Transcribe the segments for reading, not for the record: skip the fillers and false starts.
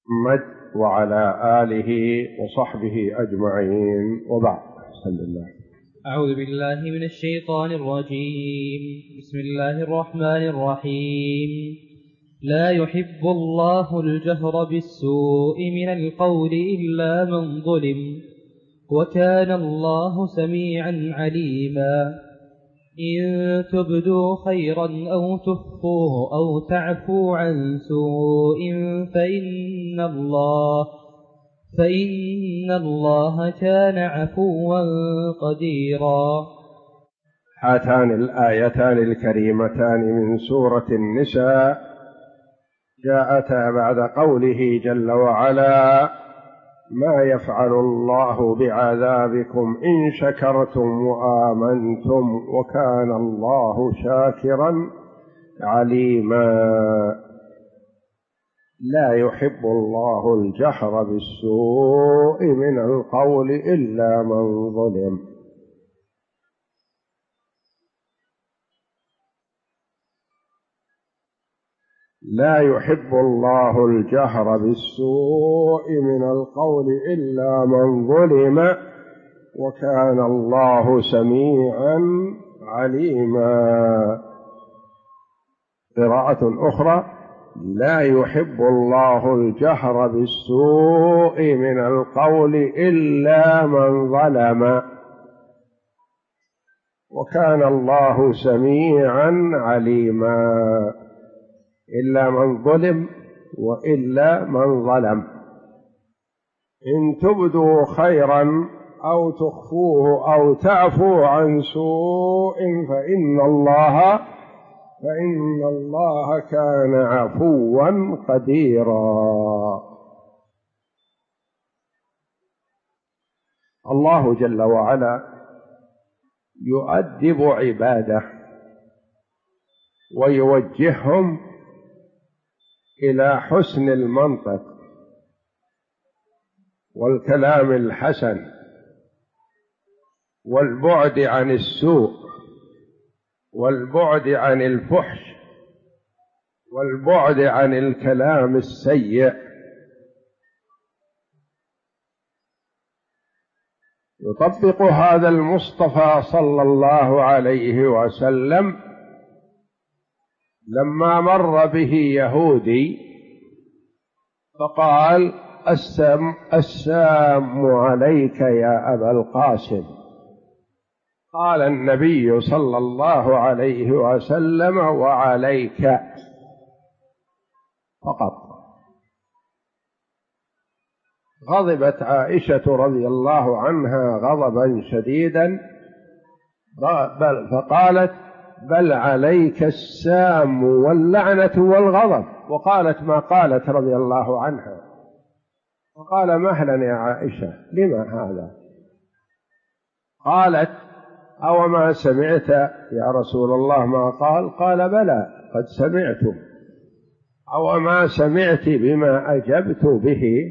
محمد وعلى آله وصحبه أجمعين، وبعد. بسم الله. أعوذ بالله من الشيطان الرجيم. بسم الله الرحمن الرحيم. لا يحب الله الجهر بالسوء من القول إلا من ظلم، وكان الله سميعا عليما. إن تبدوا خيرا أو تخفوه أو تعفوا عن سوء فإن الله كان عفوا قديرا. هاتان الآيتان الكريمتان من سورة النساء جاءتا بعد قوله جل وعلا: ما يفعل الله بعذابكم إن شكرتم وآمنتم وكان الله شاكرا عليما. لا يحب الله الجهر بالسوء من القول إلا من ظلم. لا يحب الله الجهر بالسوء من القول إلا من ظلم، وكان الله سميعا عليما. قراءة أخرى: لا يحب الله الجهر بالسوء من القول إلا من ظلم، وكان الله سميعا عليما. إلا من ظلم وإلا من ظلم. إن تبدوا خيرا أو تخفوه أو تعفوا عن سوء فإن الله كان عفوا قديرا. الله جل وعلا يؤدب عباده ويوجههم إلى حسن المنطق والكلام الحسن والبعد عن السوء والبعد عن الفحش والبعد عن الكلام السيء. يطبق هذا المصطفى صلى الله عليه وسلم لما مر به يهودي فقال: السام عليك يا أبا القاسم. قال النبي صلى الله عليه وسلم: وعليك فقط. غضبت عائشة رضي الله عنها غضبا شديدا، فقالت: بل عليك السام واللعنة والغضب. وقالت ما قالت رضي الله عنها. فقال: مهلا يا عائشة، لما هذا؟ قالت: أو ما سمعت يا رسول الله ما قال؟ قال: بلى قد سمعت. أو ما سمعت بما أجبت به؟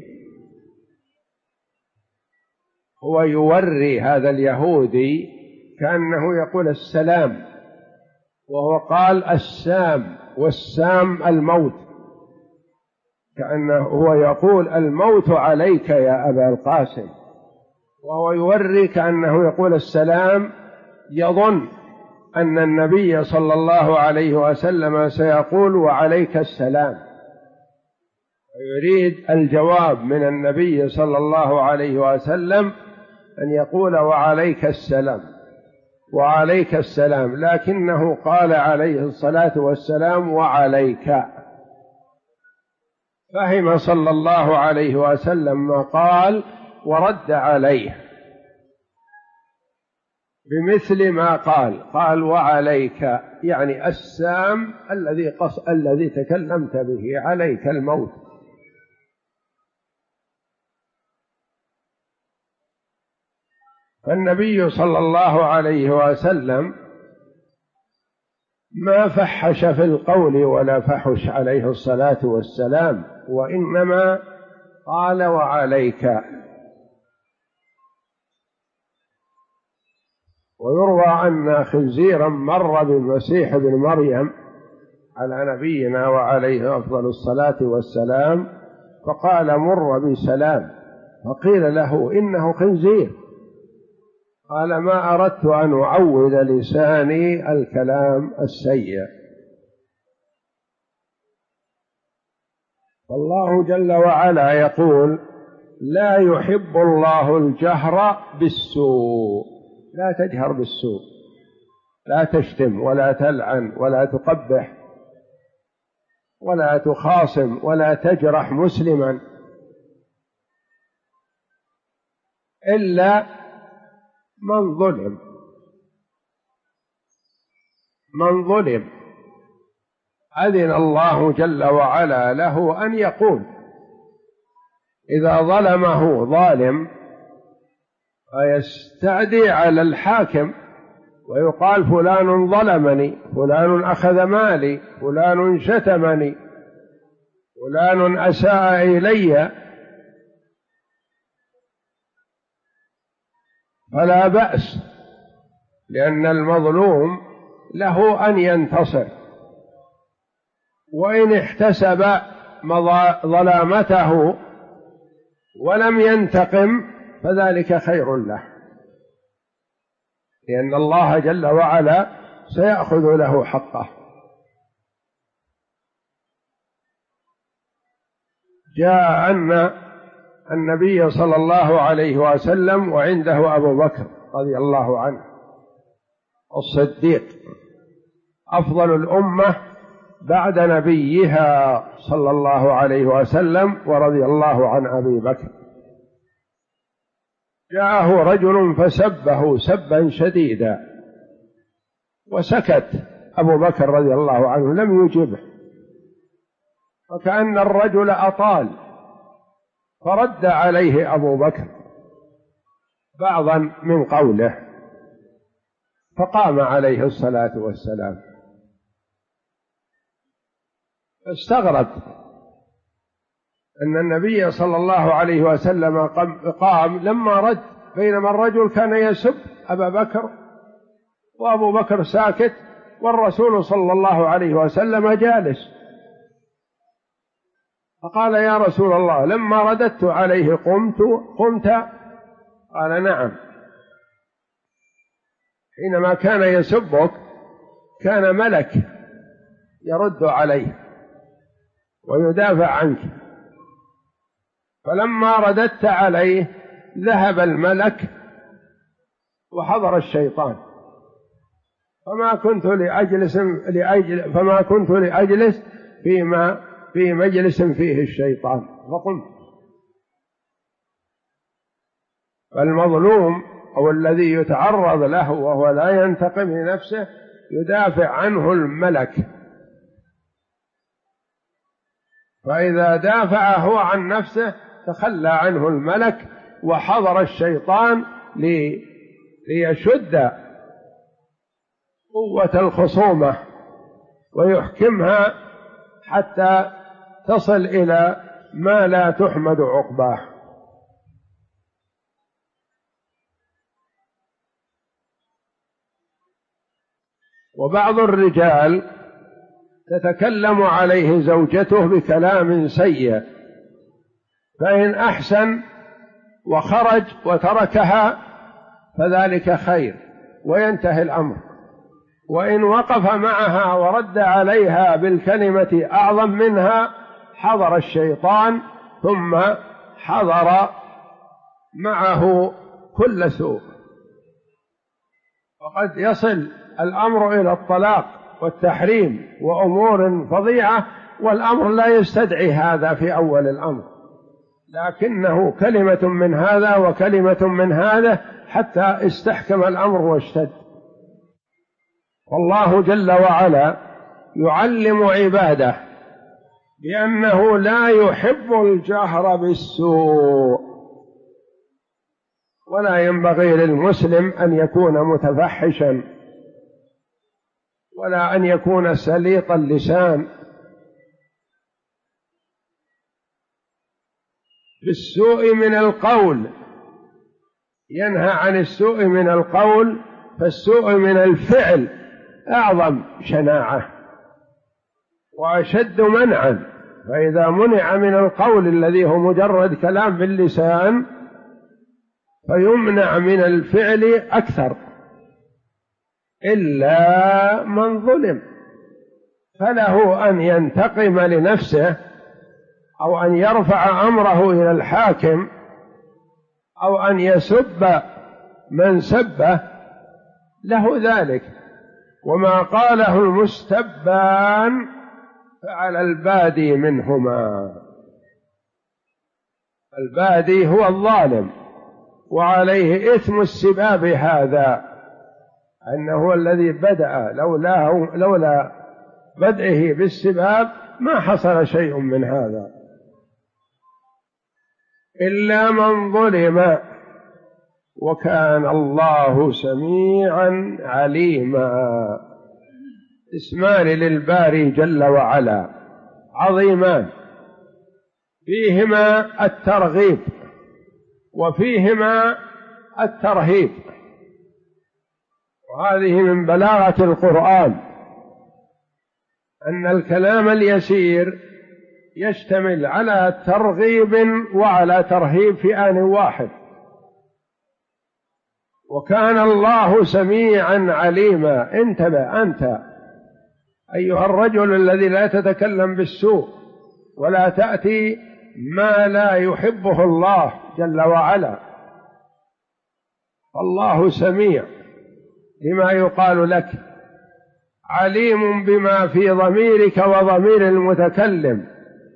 هو يوري هذا اليهودي كأنه يقول السلام، وهو قال السام، والسام الموت، كأنه هو يقول الموت عليك يا أبا القاسم، وهو يوري كأنه يقول السلام، يظن أن النبي صلى الله عليه وسلم سيقول وعليك السلام، ويريد الجواب من النبي صلى الله عليه وسلم أن يقول وعليك السلام وعليك السلام، لكنه قال عليه الصلاة والسلام وعليك. فهم صلى الله عليه وسلم ما قال ورد عليه بمثل ما قال وعليك، يعني السام الذي تكلمت به، عليك الموت. فالنبي صلى الله عليه وسلم ما فحش في القول ولا فحش عليه الصلاة والسلام، وإنما قال وعليك. ويروى أن خنزيرا مر بالمسيح ابن مريم على نبينا وعليه أفضل الصلاة والسلام، فقال مر بسلام، فقيل له إنه خنزير، قال ما أردت أن أعود لساني الكلام السيء. والله جل وعلا يقول لا يحب الله الجهر بالسوء، لا تجهر بالسوء، لا تشتم ولا تلعن ولا تقبح ولا تخاصم ولا تجرح مسلما إلا من ظلم. من ظلم أذن الله جل وعلا له أن يقول إذا ظلمه ظالم فيستعدي على الحاكم ويقال فلان ظلمني، فلان أخذ مالي، فلان شتمني، فلان أساء إلي، فلا بأس، لأن المظلوم له أن ينتصر، وإن احتسب ظلامته ولم ينتقم فذلك خير له، لأن الله جل وعلا سيأخذ له حقه. جاء أن النبي صلى الله عليه وسلم وعنده أبو بكر رضي الله عنه الصديق أفضل الأمة بعد نبيها صلى الله عليه وسلم ورضي الله عن أبي بكر. جاءه رجل فسبه سبا شديدا وسكت أبو بكر رضي الله عنه لم يجبه، وكأن الرجل أطال، فرد عليه أبو بكر بعضا من قوله، فقام عليه الصلاة والسلام. استغرب أن النبي صلى الله عليه وسلم قام لما رد، بينما الرجل كان يسب أبا بكر وأبو بكر ساكت والرسول صلى الله عليه وسلم جالس. فقال يا رسول الله لما رددت عليه قمت؟ قال نعم. حينما كان يسبك كان ملك يرد عليه ويدافع عنك، فلما رددت عليه ذهب الملك وحضر الشيطان، فما كنت لأجلس في مجلس فيه الشيطان فقمت. فالمظلوم أو الذي يتعرض له وهو لا ينتقم لنفسه يدافع عنه الملك، فإذا دافع هو عن نفسه تخلى عنه الملك وحضر الشيطان ليشد قوة الخصومة ويحكمها حتى تصل إلى ما لا تحمد عقباه. وبعض الرجال تتكلم عليه زوجته بكلام سيء، فإن أحسن وخرج وتركها فذلك خير وينتهي الأمر، وإن وقف معها ورد عليها بالكلمة أعظم منها حضر الشيطان ثم حضر معه كل سوء، وقد يصل الأمر إلى الطلاق والتحريم وأمور فظيعة، والأمر لا يستدعي هذا في أول الأمر، لكنه كلمة من هذا وكلمة من هذا حتى استحكم الأمر واشتد. والله جل وعلا يعلم عباده بأنه لا يحب الجهر بالسوء، ولا ينبغي للمسلم أن يكون متفحشا ولا أن يكون سليط اللسان بالسوء من القول. ينهى عن السوء من القول، فالسوء من الفعل أعظم شناعة وأشد منعا فإذا منع من القول الذي هو مجرد كلام باللسان فيمنع من الفعل أكثر، إلا من ظلم فله أن ينتقم لنفسه أو أن يرفع أمره إلى الحاكم أو أن يسب من سبه، له ذلك. وما قاله المستبان فعلى البادي منهما. البادي هو الظالم وعليه إثم السباب، هذا أنه هو الذي بدأ، لولا بدئه بالسباب ما حصل شيء من هذا. إلا من ظلم، وكان الله سميعا عليما. اسمان للباري جل وعلا عظيمان، فيهما الترغيب وفيهما الترهيب، وهذه من بلاغة القرآن أن الكلام اليسير يشتمل على ترغيب وعلى ترهيب في آن واحد. وكان الله سميعا عليما. انتبه أنت أيها الرجل الذي لا تتكلم بالسوء ولا تأتي ما لا يحبه الله جل وعلا. الله سميع لما يقال لك، عليم بما في ضميرك وضمير المتكلم،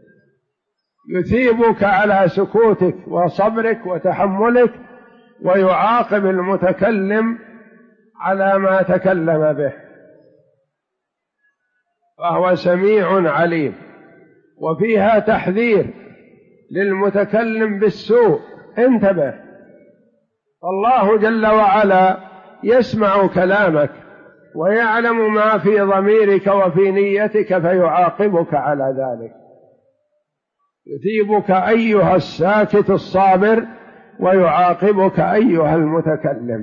يثيبك على سكوتك وصبرك وتحملك، ويعاقب المتكلم على ما تكلم به، فهو سميع عليم. وفيها تحذير للمتكلم بالسوء، انتبه، الله جل وعلا يسمع كلامك ويعلم ما في ضميرك وفي نيتك فيعاقبك على ذلك، يثيبك أيها الساكت الصابر ويعاقبك أيها المتكلم.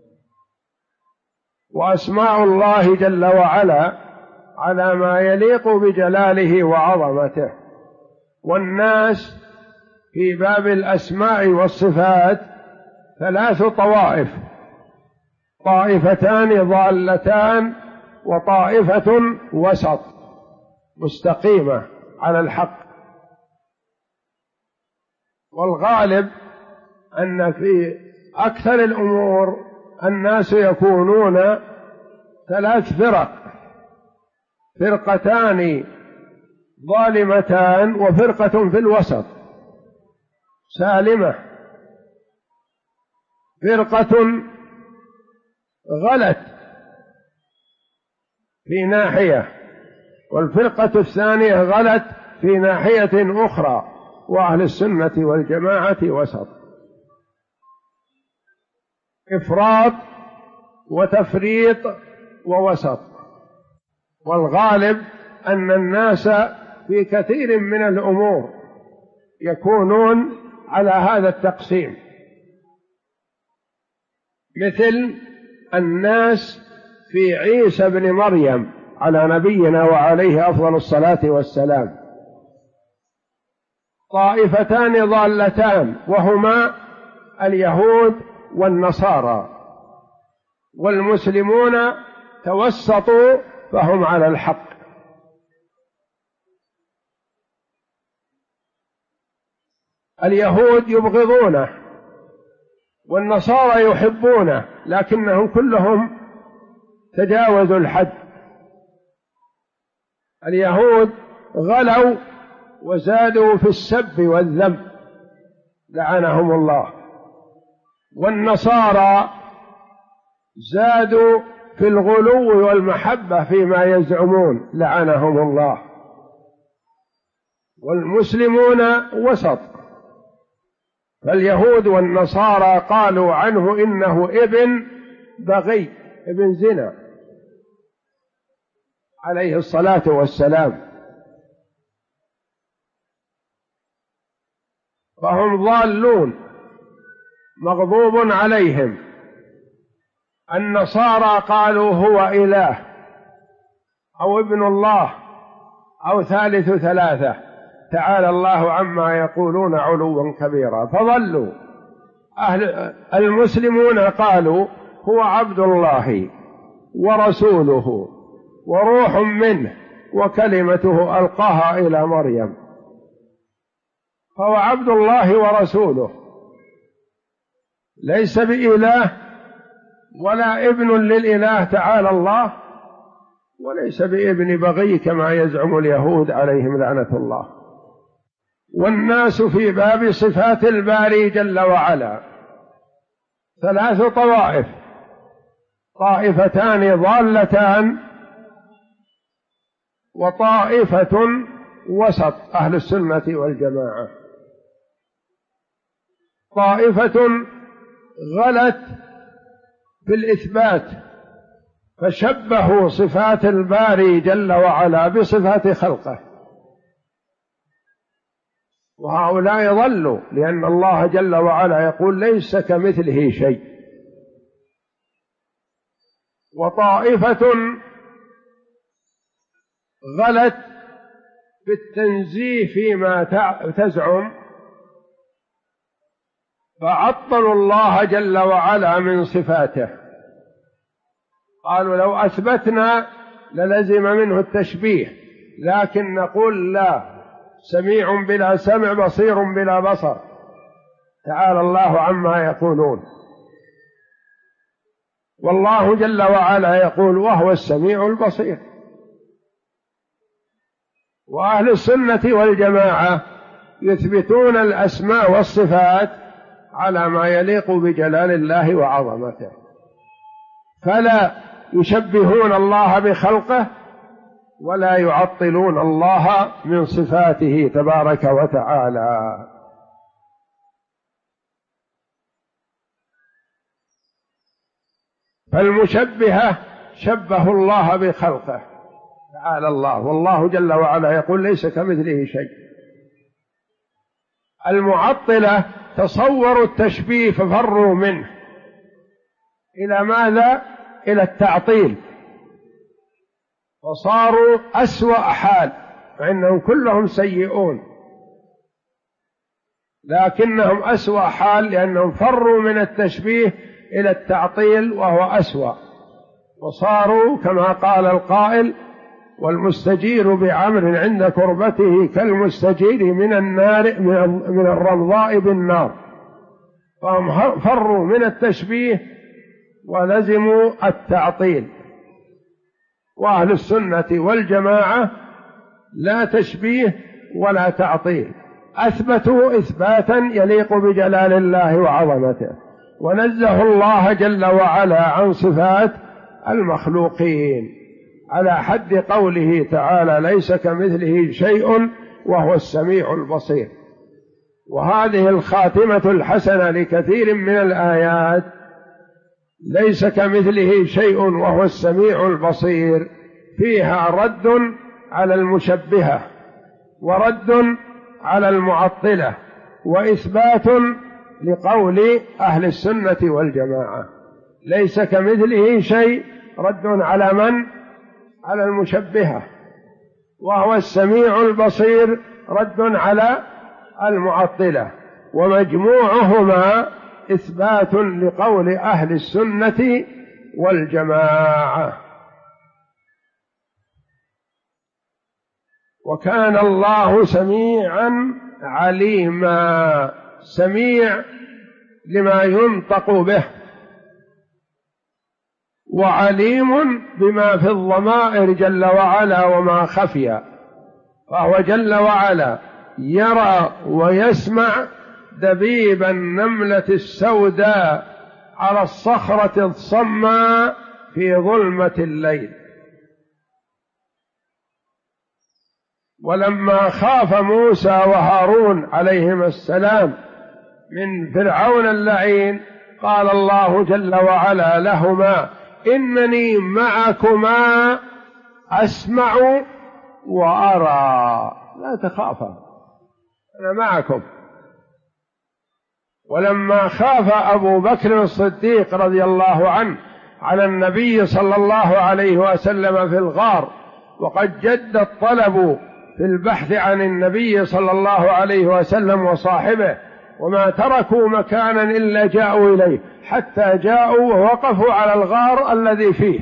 وأسماء الله جل وعلا على ما يليق بجلاله وعظمته. والناس في باب الأسماء والصفات 3 طوائف، طائفتان ضالتان وطائفة وسط مستقيمة على الحق. والغالب أن في أكثر الأمور الناس يكونون 3 فرق، فرقتان ظالمتان وفرقة في الوسط سالمة. فرقة غلت في ناحية، والفرقة الثانية غلت في ناحية أخرى، وأهل السنة والجماعة وسط، إفراط وتفريط ووسط. والغالب أن الناس في كثير من الأمور يكونون على هذا التقسيم، مثل الناس في عيسى بن مريم على نبينا وعليه أفضل الصلاة والسلام، طائفتان ضالتان وهما اليهود والنصارى، والمسلمون توسطوا فهم على الحق. اليهود يبغضونه والنصارى يحبونه، لكنهم كلهم تجاوزوا الحد. اليهود غلوا وزادوا في السب والذم لعنهم الله، والنصارى زادوا في الغلو والمحبة فيما يزعمون لعنهم الله. والمسلمون وسط، فاليهود والنصارى قالوا عنه إنه ابن بغي، ابن زنا عليه الصلاة والسلام، فهم ضالون مغضوب عليهم. النصارى قالوا هو إله أو ابن الله أو ثالث ثلاثة، تعالى الله عما يقولون علوا كبيرا. فظلوا المسلمون قالوا هو عبد الله ورسوله وروح منه وكلمته ألقاها إلى مريم، فهو عبد الله ورسوله، ليس بإله ولا ابن للإله تعالى الله، وليس بابن بغي كما يزعم اليهود عليهم لعنة الله. والناس في باب صفات الباري جل وعلا 3 طوائف، طائفتان ضالتان وطائفة وسط أهل السنة والجماعة. طائفة غلت في الإثبات فشبهوا صفات الباري جل وعلا بصفات خلقه، وهؤلاء ضلوا، لأن الله جل وعلا يقول ليس كمثله شيء. وطائفة غلت في التنزيه فيما تزعم فعطلوا الله جل وعلا من صفاته، قالوا لو أثبتنا للزم منه التشبيه، لكن نقول لا، سميع بلا سمع بصير بلا بصر، تعالى الله عما يقولون. والله جل وعلا يقول وهو السميع البصير. وأهل السنة والجماعة يثبتون الأسماء والصفات على ما يليق بجلال الله وعظمته، فلا يشبهون الله بخلقه ولا يعطلون الله من صفاته تبارك وتعالى. فالمشبهة شبهوا الله بخلقه تعالى الله، والله جل وعلا يقول ليس كمثله شيء. المعطلة تصوروا التشبيه ففروا منه إلى ماذا؟ إلى التعطيل، وصاروا أسوأ حال، فإنهم كلهم سيئون لكنهم أسوأ حال، لأنهم فروا من التشبيه إلى التعطيل وهو أسوأ، وصاروا كما قال القائل والمستجير بعمر عند كربته كالمستجير من النار من الرمضاء بالنار. فهم فروا من التشبيه ولزموا التعطيل. وأهل السنة والجماعة لا تشبيه ولا تعطيل، أثبتوا إثباتا يليق بجلال الله وعظمته، ونزه الله جل وعلا عن صفات المخلوقين على حد قوله تعالى ليس كمثله شيء وهو السميع البصير. وهذه الخاتمة الحسنة لكثير من الآيات ليس كمثله شيء وهو السميع البصير فيها رد على المشبهة ورد على المعطلة وإثبات لقول أهل السنة والجماعة. ليس كمثله شيء رد على من؟ على المشبهة، وهو السميع البصير رد على المعطلة، ومجموعهما إثبات لقول أهل السنة والجماعة. وكان الله سميعا عليما، سميع لما ينطق به، وعليم بما في الضمائر جل وعلا وما خفي، فهو جل وعلا يرى ويسمع دبيب النملة السوداء على الصخرة الصماء في ظلمة الليل. ولما خاف موسى وهارون عليهما السلام من فرعون اللعين قال الله جل وعلا لهما إنني معكما أسمع وأرى، لا تخافا أنا معكم. ولما خاف أبو بكر الصديق رضي الله عنه على النبي صلى الله عليه وسلم في الغار وقد جد الطلب في البحث عن النبي صلى الله عليه وسلم وصاحبه، وما تركوا مكانا إلا جاءوا إليه، حتى جاءوا ووقفوا على الغار الذي فيه.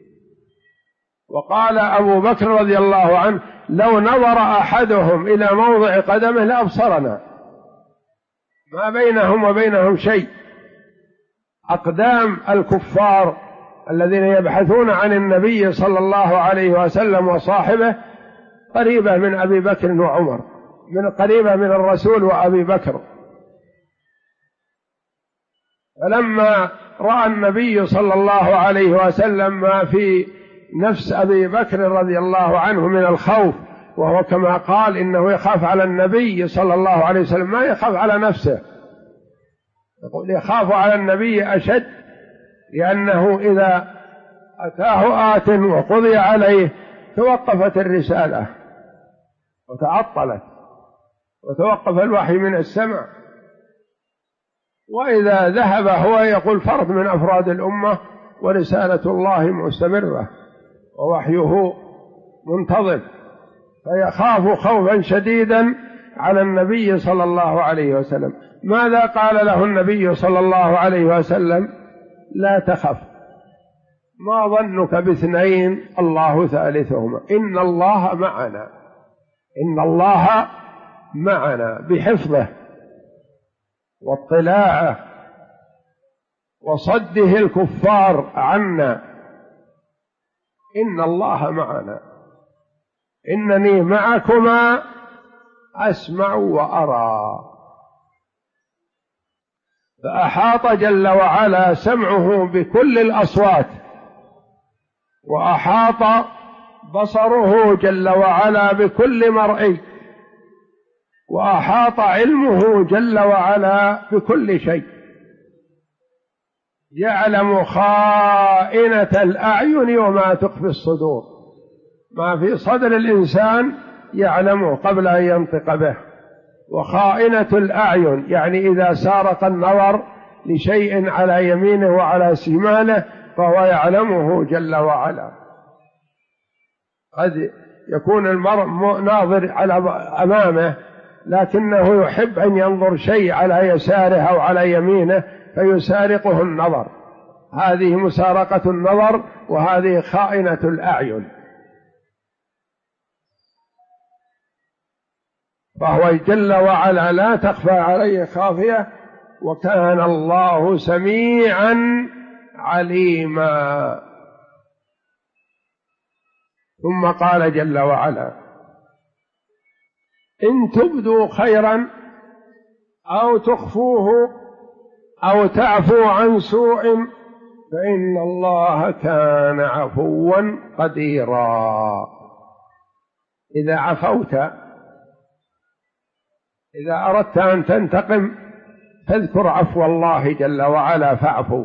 وقال أبو بكر رضي الله عنه: لو نظر أحدهم إلى موضع قدمه لأبصرنا، ما بينهم وبينهم شيء. أقدام الكفار الذين يبحثون عن النبي صلى الله عليه وسلم وصاحبه قريبة من أبي بكر وعمر، قريبة من الرسول وأبي بكر. فلما رأى النبي صلى الله عليه وسلم ما في نفس أبي بكر رضي الله عنه من الخوف، وهو كما قال إنه يخاف على النبي صلى الله عليه وسلم، ما يخاف على نفسه، يقول يخاف على النبي أشد، لأنه إذا أتاه آت وقضي عليه توقفت الرسالة وتعطلت وتوقف الوحي من السماء، وإذا ذهب هو يقول فرد من أفراد الأمة ورسالة الله مستمرة ووحيه منتظم، فيخاف خوفا شديدا على النبي صلى الله عليه وسلم. ماذا قال له النبي صلى الله عليه وسلم؟ لا تخف، ما ظنك باثنين الله ثالثهما، إن الله معنا، إن الله معنا، بحفظه واطلاعه وصده الكفار عنا، إن الله معنا، إنني معكما أسمع وأرى. فأحاط جل وعلا سمعه بكل الأصوات، وأحاط بصره جل وعلا بكل مرئي، وأحاط علمه جل وعلا بكل شيء، يعلم خائنة الأعين وما تخفي الصدور، ما في صدر الإنسان يعلمه قبل أن ينطق به. وخائنة الأعين يعني إذا سارق النظر لشيء على يمينه وعلى شماله فهو يعلمه جل وعلا. قد يكون المرء ناظر على أمامه لكنه يحب أن ينظر شيء على يساره أو على يمينه فيسارقه النظر، هذه مسارقة النظر، وهذه خائنة الأعين. فهو جل وعلا لا تخفى عليه خافية، وكان الله سميعا عليما. ثم قال جل وعلا: إن تبدوا خيرا أو تخفوه أو تعفو عن سوء فإن الله كان عفوا قديرا. إذا عفوت، إذا أردت أن تنتقم فاذكر عفو الله جل وعلا فاعفو.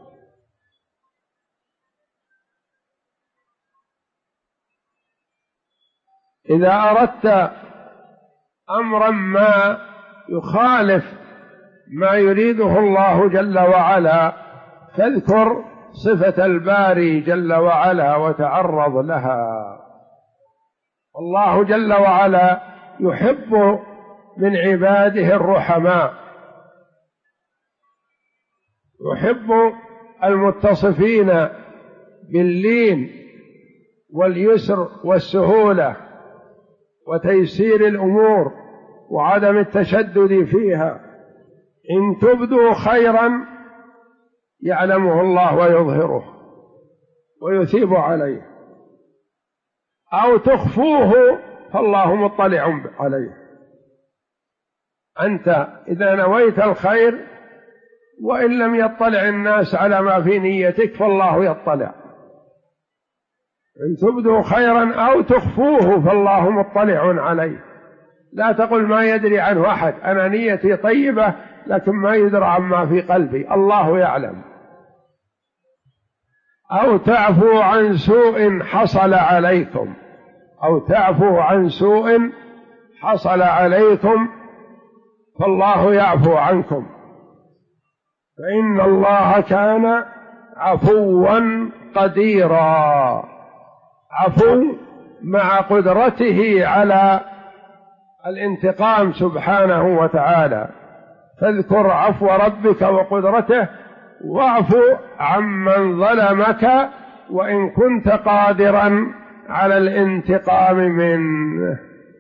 إذا أردت أمرا ما يخالف ما يريده الله جل وعلا فاذكر صفة الباري جل وعلا وتعرض لها. الله جل وعلا يحب من عباده الرحماء، يحب المتصفين باللين واليسر والسهولة وتيسير الأمور وعدم التشدد فيها. إن تبدوا خيرا يعلمه الله ويظهره ويثيب عليه، أو تخفوه فالله مطلع عليه. أنت إذا نويت الخير وإن لم يطلع الناس على ما في نيتك فالله يطلع. إن تبدوا خيرا أو تخفوه فالله مطلع عليه. لا تقل ما يدري عنه أحد، أنا نيتي طيبة لكن ما يدرى عما في قلبي، الله يعلم. أو تعفو عن سوء حصل عليكم، أو تعفو عن سوء حصل عليكم فالله يعفو عنكم، فإن الله كان عفوا قديرا. عفو مع قدرته على الانتقام سبحانه وتعالى. فاذكر عفو ربك وقدرته واعف عمن ظلمك وإن كنت قادرا على الانتقام منه.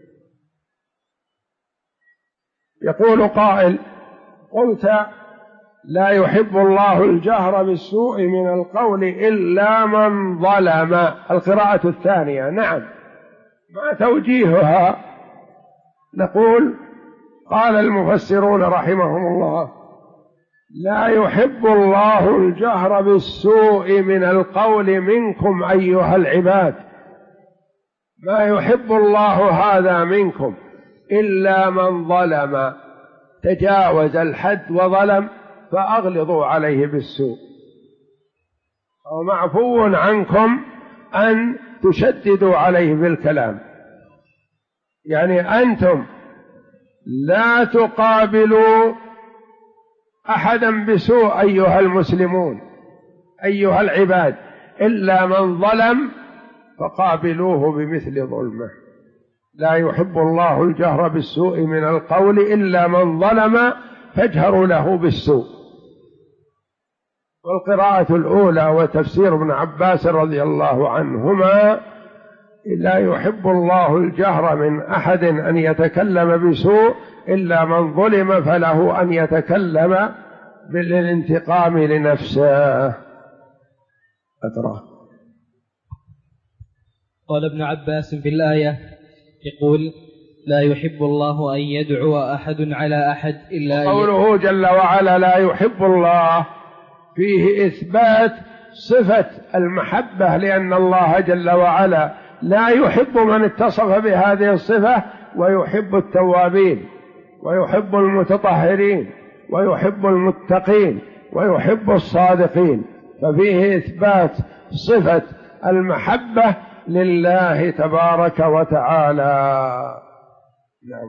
يقول قائل: قلت لا يحب الله الجهر بالسوء من القول إلا من ظلم، القراءة الثانية. نعم، ما توجيهها؟ نقول: قال المفسرون رحمهم الله: لا يحب الله الجهر بالسوء من القول منكم أيها العباد، ما يحب الله هذا منكم إلا من ظلم، تجاوز الحد وظلم فأغلظوا عليه بالسوء، أو معفو عنكم أن تشددوا عليه بالكلام. يعني أنتم لا تقابلوا أحدا بسوء أيها المسلمون أيها العباد، إلا من ظلم فقابلوه بمثل ظلمه. لا يحب الله الجهر بالسوء من القول إلا من ظلم فاجهروا له بالسوء. والقراءة الأولى وتفسير ابن عباس رضي الله عنهما: لا يحب الله الجهر من أحد أن يتكلم بسوء إلا من ظلم فله أن يتكلم بالانتقام لنفسه. أقرأ. قال ابن عباس في الآية يقول: لا يحب الله أن يدعو أحد على أحد إلا قوله جل وعلا لا يحب الله فيه إثبات صفة المحبة، لأن الله جل وعلا لا يحب من اتصف بهذه الصفة، ويحب التوابين ويحب المتطهرين ويحب المتقين ويحب الصادقين، ففيه إثبات صفة المحبة لله تبارك وتعالى. نعم.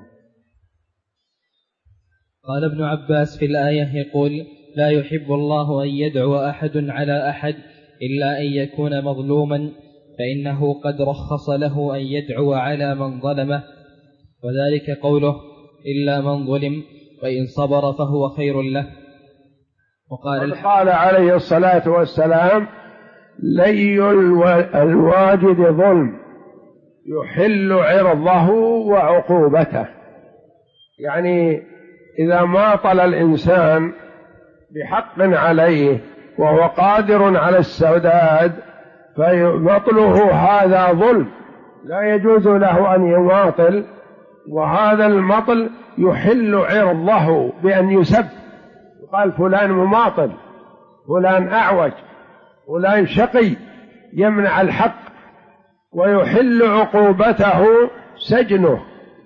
قال ابن عباس في الآية يقول: لا يحب الله أن يدعو أحد على أحد إلا أن يكون مظلوما، فإنه قد رخص له أن يدعو على من ظلمه، وذلك قوله: إلا من ظلم وإن صبر فهو خير له. قال عليه الصلاة والسلام: لي الواجد ظلم يحل عرضه وعقوبته. يعني إذا ماطل الإنسان بحق عليه وهو قادر على السداد فمطله هذا ظلم، لا يجوز له أن يماطل، وهذا المطل يحل عرضه بأن يسب، يقال فلان مماطل، فلان أعوج، فلان شقي يمنع الحق، ويحل عقوبته سجنه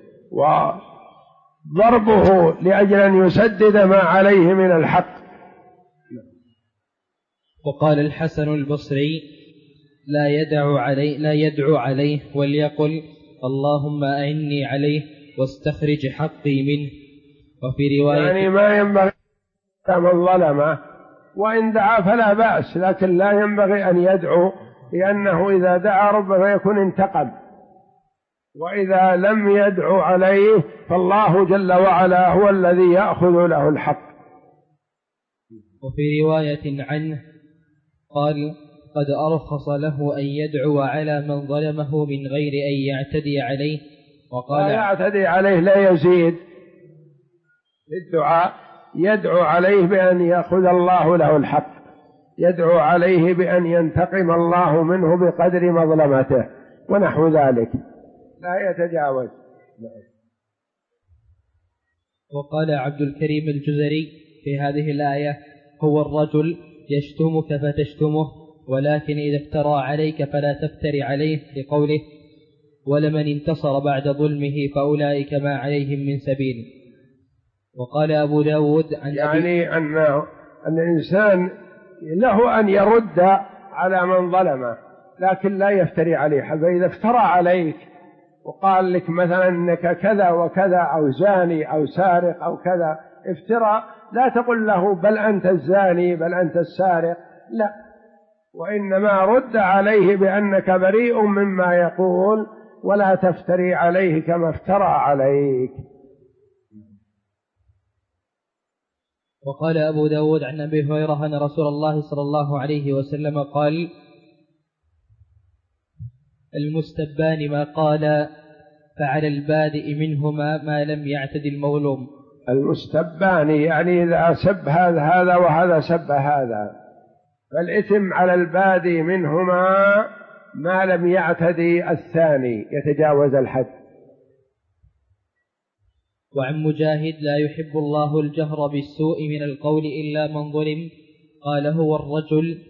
وضربه لأجل أن يسدد ما عليه من الحق. وقال الحسن البصري: لا يدعو عليه وليقل: اللهم أعني عليه واستخرج حقي منه. وفي رواية يعني ما ينبغي من ظلمه، وإن دعا فلا بأس، لكن لا ينبغي أن يدعو، لأنه إذا دعا ربما يكون انتقم، وإذا لم يدعو عليه فالله جل وعلا هو الذي يأخذ له الحق. وفي رواية عنه قال: قد أرخص له أن يدعو على من ظلمه من غير أن يعتدي عليه. وقال: لا يعتدي عليه، لا يزيد الدعاء، يدعو عليه بأن يأخذ الله له الحق، يدعو عليه بأن ينتقم الله منه بقدر مظلمته ونحو ذلك، لا يتجاوز. وقال عبد الكريم الجزري في هذه الآية: هو الرجل يشتمك فتشتمه، ولكن إذا افترى عليك فلا تفتري عليه، لقوله: ولمن انتصر بعد ظلمه فأولئك ما عليهم من سبيل. وقال أبو داود عن يعني أن الإنسان له أن يرد على من ظلمه، لكن لا يفتري عليه. فإذا افترى عليك وقال لك مثلا أنك كذا وكذا، أو زاني أو سارق أو كذا، افترى، لا تقل له بل أنت الزاني بل أنت السارق، لا، وإنما رد عليه بأنك بريء مما يقول، ولا تفتري عليه كما افترى عليك. وقال أبو داود عن أبي هريرة أن رسول الله صلى الله عليه وسلم قال: المستبان ما قال، فعلى البادئ منهما ما لم يعتد المظلوم. المستبان يعني إذا سب هذا وهذا سب هذا، فالإثم على البادئ منهما ما لم يعتدي الثاني يتجاوز الحد. وعن مجاهد: لا يحب الله الجهر بالسوء من القول إلا من ظلم. قال: هو الرجل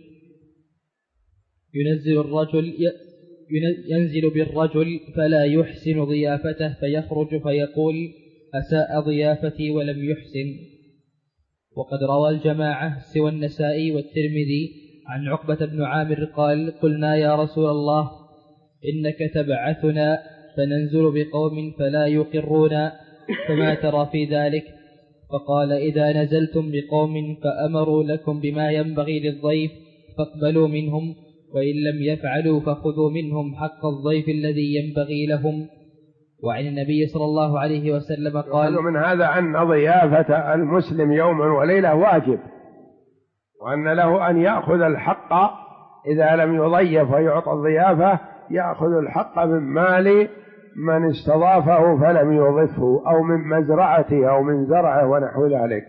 ينزل بالرجل فلا يحسن ضيافته فيخرج فيقول: أساء ضيافتي ولم يحسن. وقد روى الجماعة سوى النسائي والترمذي عن عقبة بن عامر قال: قلنا يا رسول الله إنك تبعثنا فننزل بقوم فلا يقرون، فما ترى في ذلك؟ فقال: إذا نزلتم بقوم فأمروا لكم بما ينبغي للضيف فاقبلوا منهم، وإن لم يفعلوا فخذوا منهم حق الضيف الذي ينبغي لهم. وعن النبي صلى الله عليه وسلم قال: من هذا أن ضيافة المسلم يوما وليلة واجب، وأن له أن يأخذ الحق إذا لم يضيف ويعطى الضيافة، يأخذ الحق من مال من استضافه فلم يضفه، أو من مزرعته أو من زرعه ونحو ذلك.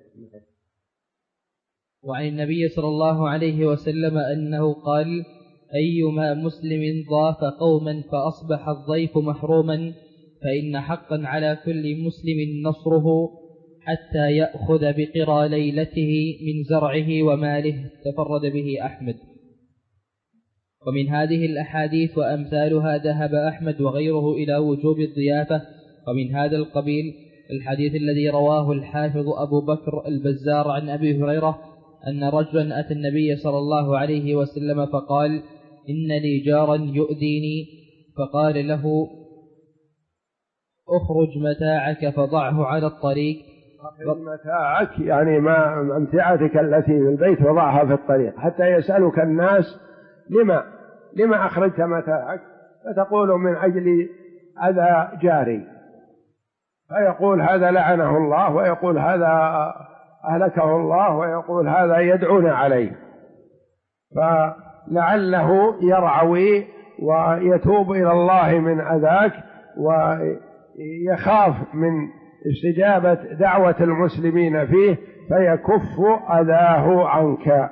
وعن النبي صلى الله عليه وسلم أنه قال: أيما مسلم ضاف قوما فأصبح الضيف محروما فإن حقا على كل مسلم نصره حتى يأخذ بقرى ليلته من زرعه وماله. تفرد به أحمد. ومن هذه الأحاديث وأمثالها ذهب أحمد وغيره إلى وجوب الضيافة. ومن هذا القبيل الحديث الذي رواه الحافظ أبو بكر البزار عن أبي هريرة أن رجلا أتى النبي صلى الله عليه وسلم فقال: إن لي جارا يؤذيني، فقال له: أخرج متاعك فضعه على الطريق. متاعك يعني ما أمتعتك التي في البيت وضعها في الطريق، حتى يسألك الناس لما أخرجت متاعك، فتقول من أجل أذى جاري، فيقول هذا لعنه الله، ويقول هذا أهلكه الله، ويقول هذا يدعون عليه، فلعله يرعوي ويتوب إلى الله من أذاك، ويخاف من استجابة دعوة المسلمين فيه فيكف أذاه عنك.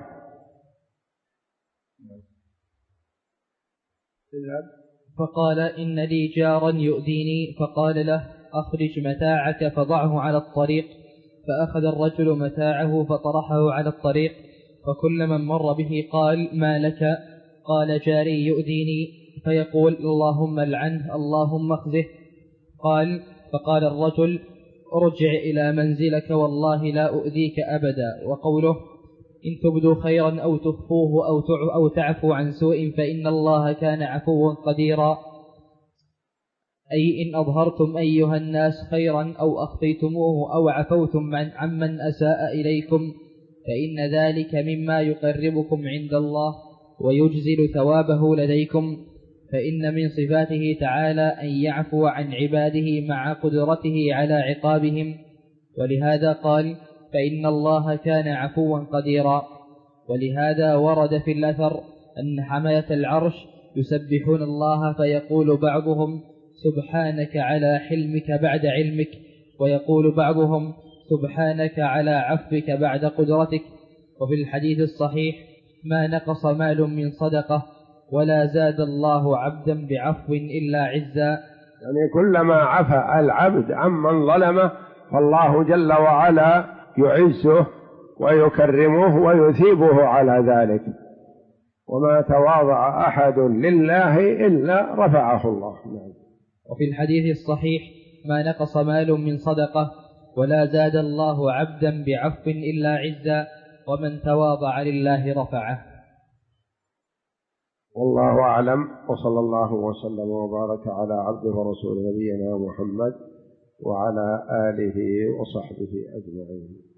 فقال: إن لي جارا يؤذيني، فقال له: أخرج متاعك فضعه على الطريق. فأخذ الرجل متاعه فطرحه على الطريق، فكل من مر به قال: ما لك؟ قال: جاري يؤذيني. فيقول: اللهم العنه، اللهم اخزه. فقال الرجل: ارجع إلى منزلك والله لا أؤذيك أبدا. وقوله: إن تبدوا خيرا أو تخفوه أو تعفوا عن سوء فإن الله كان عفوا قديرا، أي إن أظهرتم أيها الناس خيرا أو أخفيتموه أو عفوتم عمن أساء إليكم فإن ذلك مما يقربكم عند الله ويجزل ثوابه لديكم، فإن من صفاته تعالى أن يعفو عن عباده مع قدرته على عقابهم. ولهذا قال: فإن الله كان عفوا قديرا. ولهذا ورد في الأثر أن حملة العرش يسبحون الله فيقول بعضهم: سبحانك على حلمك بعد علمك، ويقول بعضهم: سبحانك على عفوك بعد قدرتك. وفي الحديث الصحيح: ما نقص مال من صدقة ولا زاد الله عبدا بعفو إلا عزا. يعني كلما عفى العبد عمن ظلمه فالله جل وعلا يعزه ويكرمه ويثيبه على ذلك، وما تواضع أحد لله إلا رفعه الله. وفي الحديث الصحيح: ما نقص مال من صدقة ولا زاد الله عبدا بعفو إلا عزا، ومن تواضع لله رفعه. والله أعلم، وصلى الله وسلم وبارك على عبده ورسوله نبينا محمد وعلى آله وصحبه أجمعين.